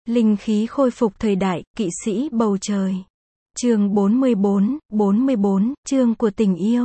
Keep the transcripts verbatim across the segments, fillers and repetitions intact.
Linh khí khôi phục thời đại, kỵ sĩ bầu trời. Chương bốn mươi bốn, bốn mươi bốn, chương của tình yêu.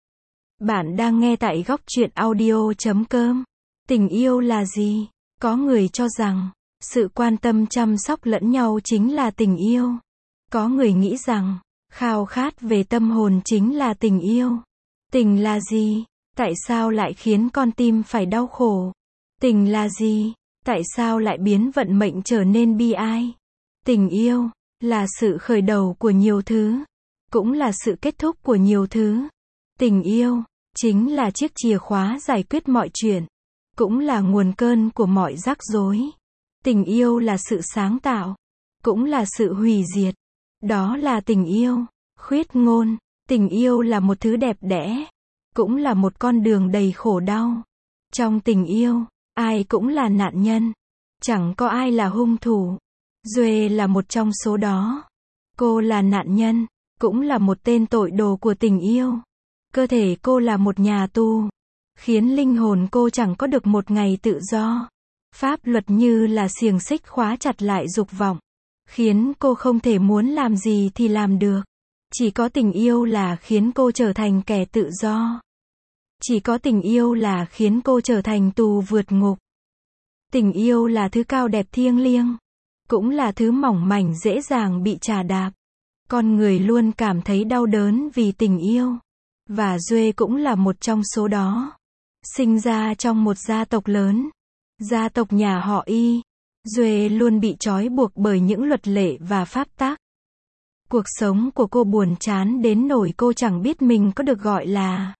Bạn đang nghe tại góc truyện audio chấm com. Tình yêu là gì? Có người cho rằng, sự quan tâm chăm sóc lẫn nhau chính là tình yêu. Có người nghĩ rằng, khao khát về tâm hồn chính là tình yêu. Tình là gì? Tại sao lại khiến con tim phải đau khổ? Tình là gì? Tại sao lại biến vận mệnh trở nên bi ai? Tình yêu là sự khởi đầu của nhiều thứ, cũng là sự kết thúc của nhiều thứ. Tình yêu chính là chiếc chìa khóa giải quyết mọi chuyện, cũng là nguồn cơn của mọi rắc rối. Tình yêu là sự sáng tạo, cũng là sự hủy diệt. Đó là tình yêu. Khuyết ngôn, tình yêu là một thứ đẹp đẽ, cũng là một con đường đầy khổ đau. Trong tình yêu, ai cũng là nạn nhân, chẳng có ai là hung thủ. Duệ là một trong số đó. Cô là nạn nhân, cũng là một tên tội đồ của tình yêu. Cơ thể cô là một nhà tù, khiến linh hồn cô chẳng có được một ngày tự do. Pháp luật như là xiềng xích khóa chặt lại dục vọng, khiến cô không thể muốn làm gì thì làm được. Chỉ có tình yêu là khiến cô trở thành kẻ tự do. Chỉ có tình yêu là khiến cô trở thành tù vượt ngục. Tình yêu là thứ cao đẹp thiêng liêng, cũng là thứ mỏng mảnh dễ dàng bị chà đạp. Con người luôn cảm thấy đau đớn vì tình yêu. Và Duệ cũng là một trong số đó. Sinh ra trong một gia tộc lớn, gia tộc nhà họ Y, Duệ luôn bị trói buộc bởi những luật lệ và pháp tắc. Cuộc sống của cô buồn chán đến nỗi cô chẳng biết mình có được gọi là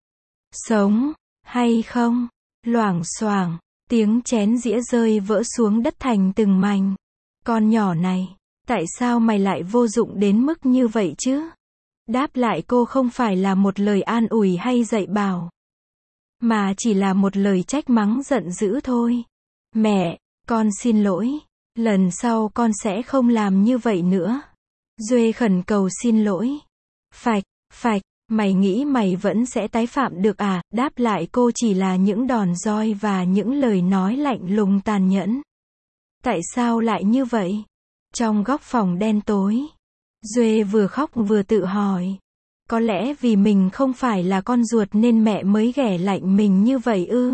sống hay không. Loảng xoảng, tiếng chén dĩa rơi vỡ xuống đất thành từng mảnh. Con nhỏ này, tại sao mày lại vô dụng đến mức như vậy chứ? Đáp lại cô không phải là một lời an ủi hay dạy bảo, mà chỉ là một lời trách mắng giận dữ thôi. Mẹ, con xin lỗi. Lần sau con sẽ không làm như vậy nữa. Duệ khẩn cầu xin lỗi. Phạch, phạch, mày nghĩ mày vẫn sẽ tái phạm được à? Đáp lại cô chỉ là những đòn roi và những lời nói lạnh lùng tàn nhẫn. Tại sao lại như vậy? Trong góc phòng đen tối, Duệ vừa khóc vừa tự hỏi. Có lẽ vì mình không phải là con ruột nên mẹ mới ghẻ lạnh mình như vậy ư?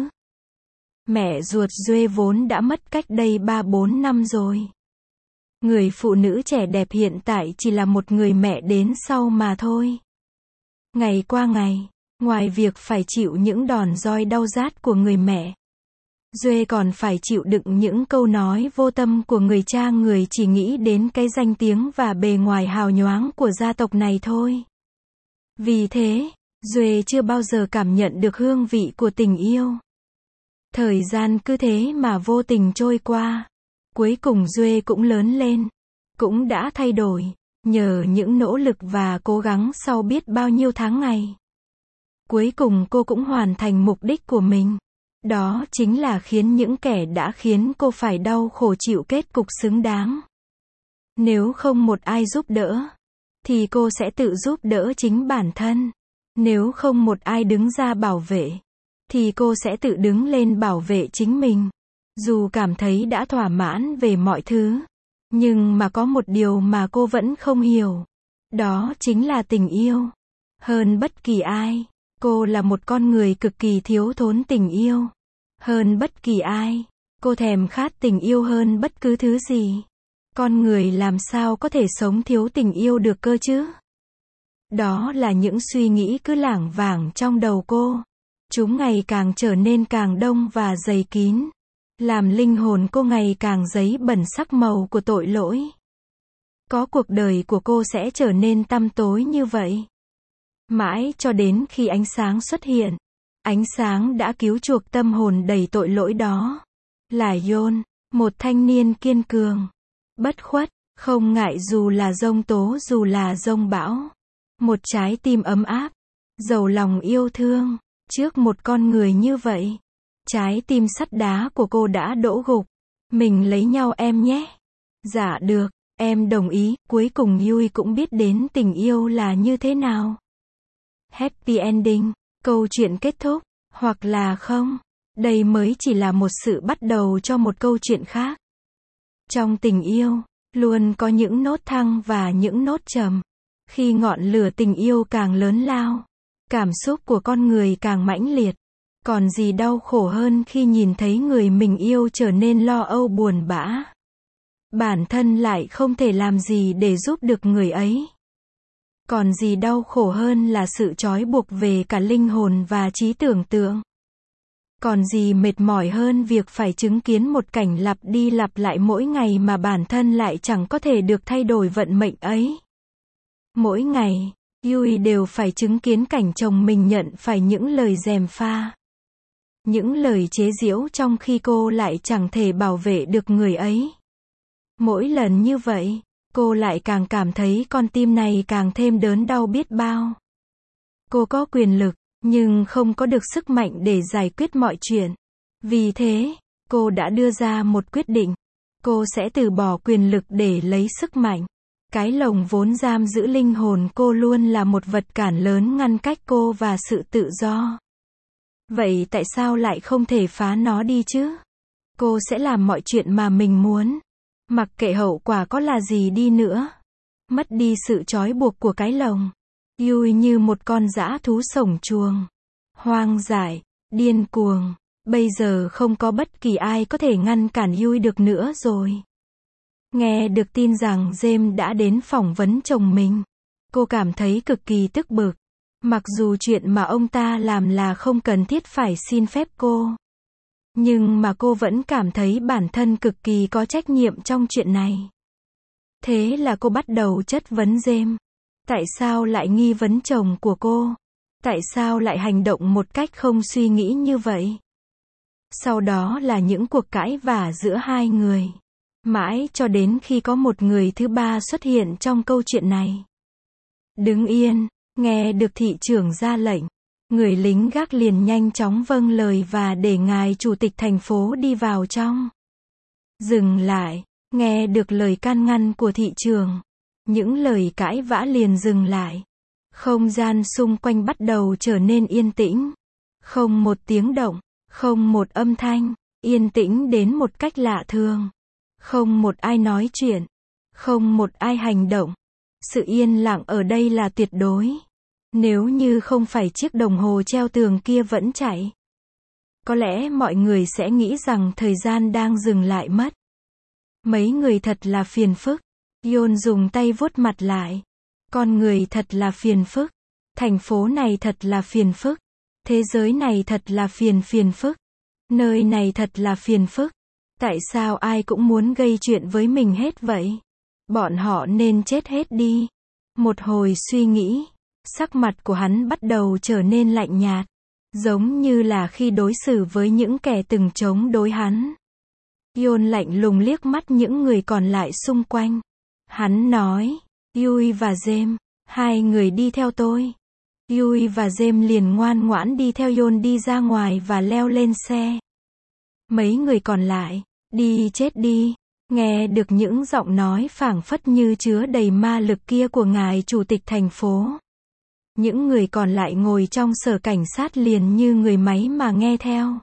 Mẹ ruột Duệ vốn đã mất cách đây ba bốn năm rồi. Người phụ nữ trẻ đẹp hiện tại chỉ là một người mẹ đến sau mà thôi. Ngày qua ngày, ngoài việc phải chịu những đòn roi đau rát của người mẹ, Duệ còn phải chịu đựng những câu nói vô tâm của người cha người chỉ nghĩ đến cái danh tiếng và bề ngoài hào nhoáng của gia tộc này thôi. Vì thế, Duệ chưa bao giờ cảm nhận được hương vị của tình yêu. Thời gian cứ thế mà vô tình trôi qua. Cuối cùng Duệ cũng lớn lên, cũng đã thay đổi, nhờ những nỗ lực và cố gắng sau biết bao nhiêu tháng ngày. Cuối cùng cô cũng hoàn thành mục đích của mình. Đó chính là khiến những kẻ đã khiến cô phải đau khổ chịu kết cục xứng đáng. Nếu không một ai giúp đỡ, thì cô sẽ tự giúp đỡ chính bản thân. Nếu không một ai đứng ra bảo vệ, thì cô sẽ tự đứng lên bảo vệ chính mình. Dù cảm thấy đã thỏa mãn về mọi thứ, nhưng mà có một điều mà cô vẫn không hiểu. Đó chính là tình yêu. Hơn bất kỳ ai, cô là một con người cực kỳ thiếu thốn tình yêu. Hơn bất kỳ ai, cô thèm khát tình yêu hơn bất cứ thứ gì. Con người làm sao có thể sống thiếu tình yêu được cơ chứ? Đó là những suy nghĩ cứ lảng vảng trong đầu cô. Chúng ngày càng trở nên càng đông và dày kín, làm linh hồn cô ngày càng dấy bẩn sắc màu của tội lỗi. Có cuộc đời của cô sẽ trở nên tăm tối như vậy. Mãi cho đến khi ánh sáng xuất hiện. Ánh sáng đã cứu chuộc tâm hồn đầy tội lỗi đó. Là Yon, một thanh niên kiên cường, bất khuất, không ngại dù là giông tố dù là giông bão. Một trái tim ấm áp, giàu lòng yêu thương. Trước một con người như vậy, trái tim sắt đá của cô đã đổ gục. Mình lấy nhau em nhé. Dạ được, em đồng ý. Cuối cùng Yui cũng biết đến tình yêu là như thế nào. Happy ending. Câu chuyện kết thúc, hoặc là không. Đây mới chỉ là một sự bắt đầu cho một câu chuyện khác. Trong tình yêu, luôn có những nốt thăng và những nốt trầm. Khi ngọn lửa tình yêu càng lớn lao, cảm xúc của con người càng mãnh liệt. Còn gì đau khổ hơn khi nhìn thấy người mình yêu trở nên lo âu buồn bã. Bản thân lại không thể làm gì để giúp được người ấy. Còn gì đau khổ hơn là sự trói buộc về cả linh hồn và trí tưởng tượng. Còn gì mệt mỏi hơn việc phải chứng kiến một cảnh lặp đi lặp lại mỗi ngày mà bản thân lại chẳng có thể được thay đổi vận mệnh ấy. Mỗi ngày, Yui đều phải chứng kiến cảnh chồng mình nhận phải những lời gièm pha. Những lời chế giễu trong khi cô lại chẳng thể bảo vệ được người ấy. Mỗi lần như vậy, cô lại càng cảm thấy con tim này càng thêm đớn đau biết bao. Cô có quyền lực, nhưng không có được sức mạnh để giải quyết mọi chuyện. Vì thế, cô đã đưa ra một quyết định. Cô sẽ từ bỏ quyền lực để lấy sức mạnh. Cái lồng vốn giam giữ linh hồn cô luôn là một vật cản lớn ngăn cách cô và sự tự do. Vậy tại sao lại không thể phá nó đi chứ? Cô sẽ làm mọi chuyện mà mình muốn. Mặc kệ hậu quả có là gì đi nữa. Mất đi sự trói buộc của cái lồng. Yui như một con dã thú sổng chuồng. Hoang dại, điên cuồng. Bây giờ không có bất kỳ ai có thể ngăn cản Yui được nữa rồi. Nghe được tin rằng James đã đến phỏng vấn chồng mình. Cô cảm thấy cực kỳ tức bực. Mặc dù chuyện mà ông ta làm là không cần thiết phải xin phép cô. Nhưng mà cô vẫn cảm thấy bản thân cực kỳ có trách nhiệm trong chuyện này. Thế là cô bắt đầu chất vấn James. Tại sao lại nghi vấn chồng của cô? Tại sao lại hành động một cách không suy nghĩ như vậy? Sau đó là những cuộc cãi vã giữa hai người. Mãi cho đến khi có một người thứ ba xuất hiện trong câu chuyện này. Đứng yên, nghe được thị trưởng ra lệnh. Người lính gác liền nhanh chóng vâng lời và để ngài chủ tịch thành phố đi vào trong. Dừng lại, nghe được lời can ngăn của thị trưởng. Những lời cãi vã liền dừng lại. Không gian xung quanh bắt đầu trở nên yên tĩnh. Không một tiếng động, không một âm thanh, yên tĩnh đến một cách lạ thường. Không một ai nói chuyện, không một ai hành động. Sự yên lặng ở đây là tuyệt đối. Nếu như không phải chiếc đồng hồ treo tường kia vẫn chạy, có lẽ mọi người sẽ nghĩ rằng thời gian đang dừng lại mất. Mấy người thật là phiền phức. Yon dùng tay vuốt mặt lại. Con người thật là phiền phức. Thành phố này thật là phiền phức. Thế giới này thật là phiền phiền phức. Nơi này thật là phiền phức. Tại sao ai cũng muốn gây chuyện với mình hết vậy? Bọn họ nên chết hết đi. Một hồi suy nghĩ, sắc mặt của hắn bắt đầu trở nên lạnh nhạt. Giống như là khi đối xử với những kẻ từng chống đối hắn. Yon lạnh lùng liếc mắt những người còn lại xung quanh. Hắn nói, Yui và James, hai người đi theo tôi. Yui và James liền ngoan ngoãn đi theo Yon đi ra ngoài và leo lên xe. Mấy người còn lại, đi chết đi. Nghe được những giọng nói phảng phất như chứa đầy ma lực kia của ngài chủ tịch thành phố. Những người còn lại ngồi trong sở cảnh sát liền như người máy mà nghe theo.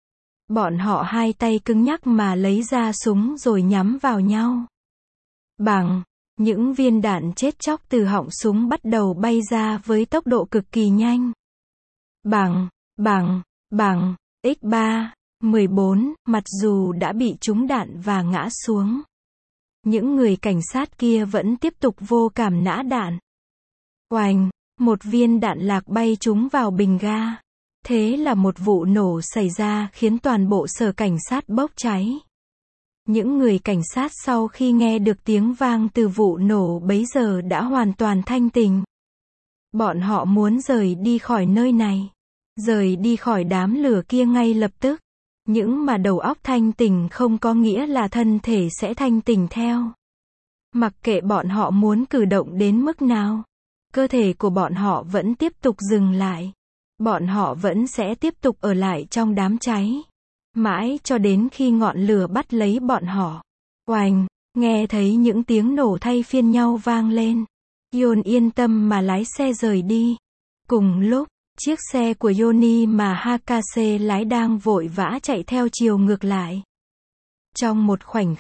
Bọn họ hai tay cứng nhắc mà lấy ra súng rồi nhắm vào nhau. Bằng, những viên đạn chết chóc từ họng súng bắt đầu bay ra với tốc độ cực kỳ nhanh. Bằng, bằng, bằng, ích ba, mười bốn, mặc dù đã bị trúng đạn và ngã xuống. Những người cảnh sát kia vẫn tiếp tục vô cảm nã đạn. Oành, một viên đạn lạc bay trúng vào bình ga. Thế là một vụ nổ xảy ra khiến toàn bộ sở cảnh sát bốc cháy. Những người cảnh sát sau khi nghe được tiếng vang từ vụ nổ bấy giờ đã hoàn toàn thanh tỉnh. Bọn họ muốn rời đi khỏi nơi này. Rời đi khỏi đám lửa kia ngay lập tức. Những mà đầu óc thanh tỉnh không có nghĩa là thân thể sẽ thanh tỉnh theo. Mặc kệ bọn họ muốn cử động đến mức nào, cơ thể của bọn họ vẫn tiếp tục dừng lại. Bọn họ vẫn sẽ tiếp tục ở lại trong đám cháy. Mãi cho đến khi ngọn lửa bắt lấy bọn họ. Oành, nghe thấy những tiếng nổ thay phiên nhau vang lên. Yon yên tâm mà lái xe rời đi. Cùng lúc, chiếc xe của Yoni mà Hakase lái đang vội vã chạy theo chiều ngược lại. Trong một khoảnh khắc,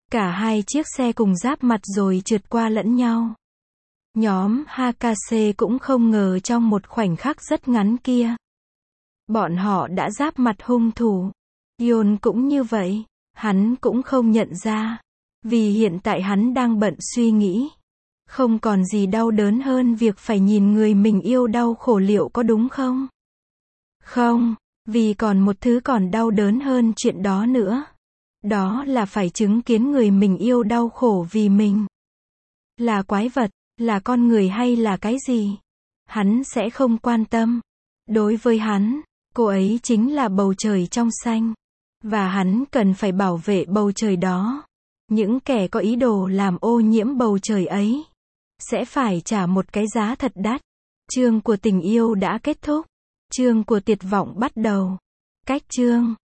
Cả hai chiếc xe cùng giáp mặt rồi trượt qua lẫn nhau. Nhóm Hakase cũng không ngờ trong một khoảnh khắc rất ngắn kia, bọn họ đã giáp mặt hung thủ. Yon cũng như vậy, hắn cũng không nhận ra, vì hiện tại hắn đang bận suy nghĩ. Không còn gì đau đớn hơn việc phải nhìn người mình yêu đau khổ, liệu có đúng không? Không, vì còn một thứ còn đau đớn hơn chuyện đó nữa. Đó là phải chứng kiến người mình yêu đau khổ vì mình. Là quái vật, là con người hay là cái gì? Hắn sẽ không quan tâm. Đối với hắn, cô ấy chính là bầu trời trong xanh. Và hắn cần phải bảo vệ bầu trời đó. Những kẻ có ý đồ làm ô nhiễm bầu trời ấy sẽ phải trả một cái giá thật đắt. Chương của tình yêu đã kết thúc. Chương của tuyệt vọng bắt đầu. Cách chương